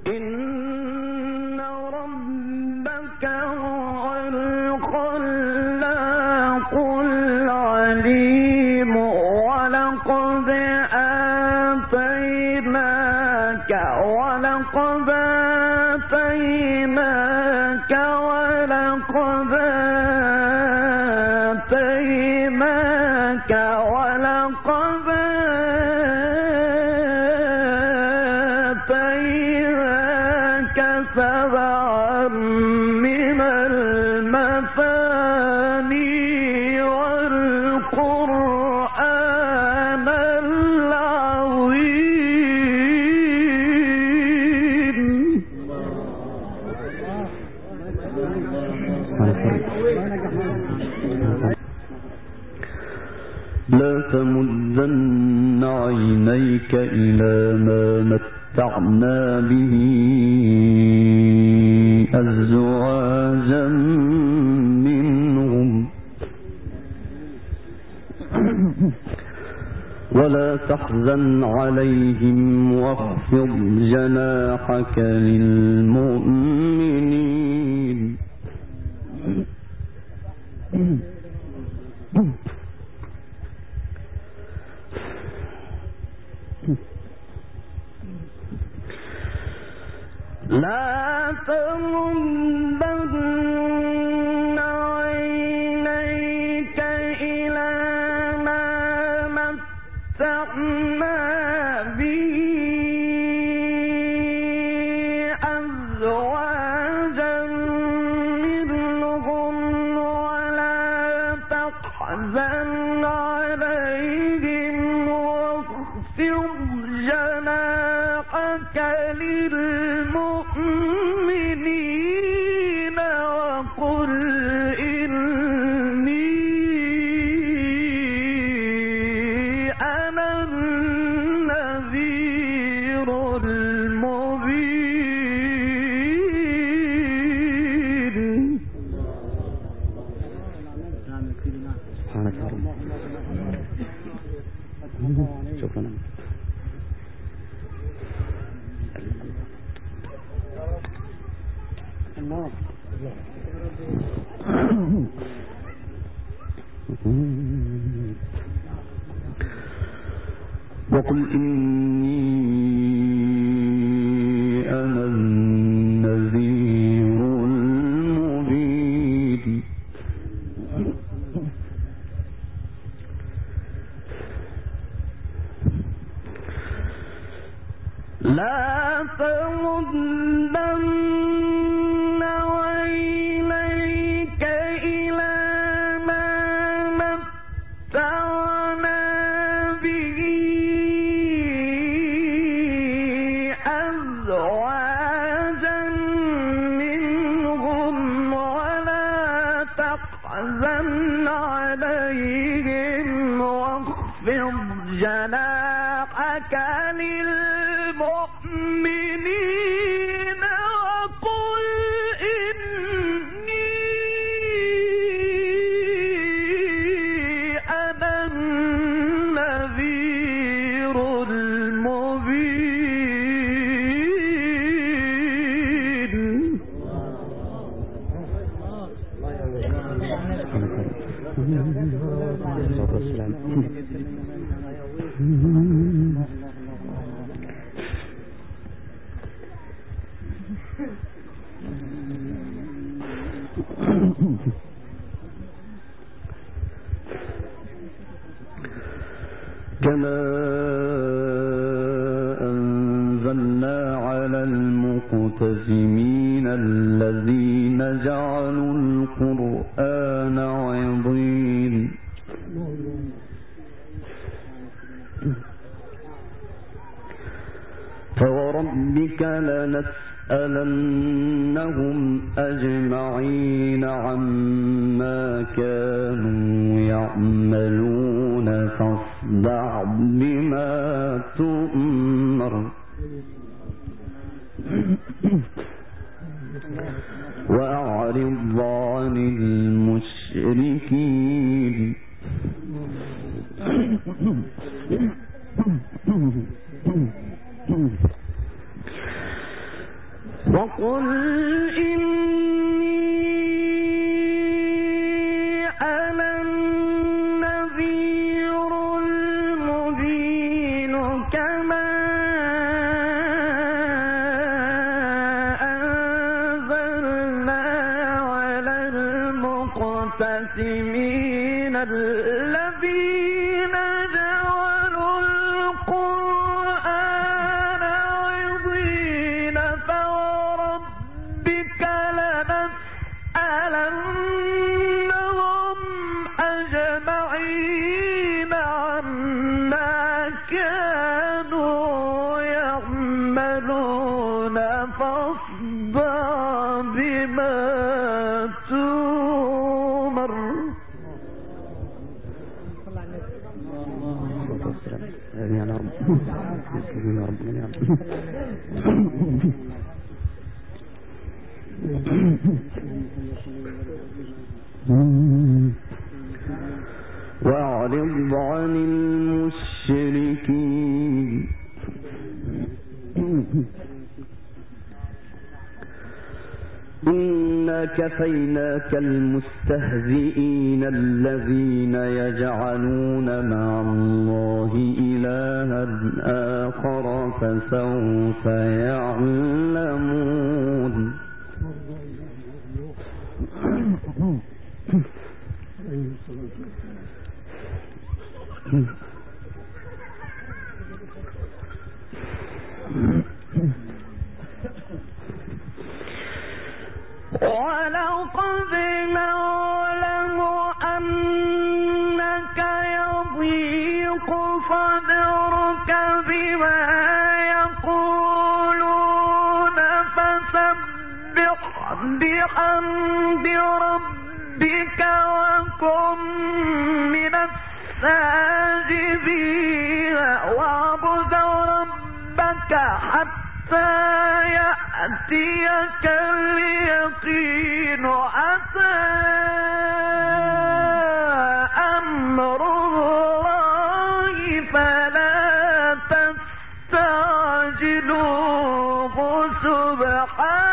إن ربك هو الخلاق العليم ولقد آتيناك سبعا من المثاني والقرآن العظيم لا تمدن عينيك إلى ما متعنا به أزواجا منهم ولا تحزن عليهم واخفض جناحك للمؤمنين لا تمدن عينيك إلى ما متعنا به أزواجا منهم ولا تحزن عليهم واخفض جناحك للمؤمنين وقل إني أنا النذير المبين. شكرا. وقل إني أنا النذير المبين. لا تمدن عينيك إلى ما متعنا به أزواجا منهم ولا تحزن عليهم واخفض جناحك للمؤمنين وقل إني أنا النذير المبين. كما أنزلنا على المقتسمين الذين جعلوا القرآن عضين. فوربك لنسألنهم أجمعين عما كانوا يعملون فاصدع بما تؤمر وأعرض عن المشركين. وقل المقتسمين الذين جعلوا القرآن عضين فوربك لنسألنهم أجمعين عما كانوا يعملون فاصدع بما وأعرض عن المشركين إنا كفيناك المستهزئين الذين يجعلون مع الله إلها آخر فسوف يعلمون ولقد نعلم أنك يضيق صدرك بما يقولون فسبح بحمد ربك وكن من الساجدين واعبد ربك حتى يأتيك اليقين أتى أمر الله فلا تستعجلوه سبحانه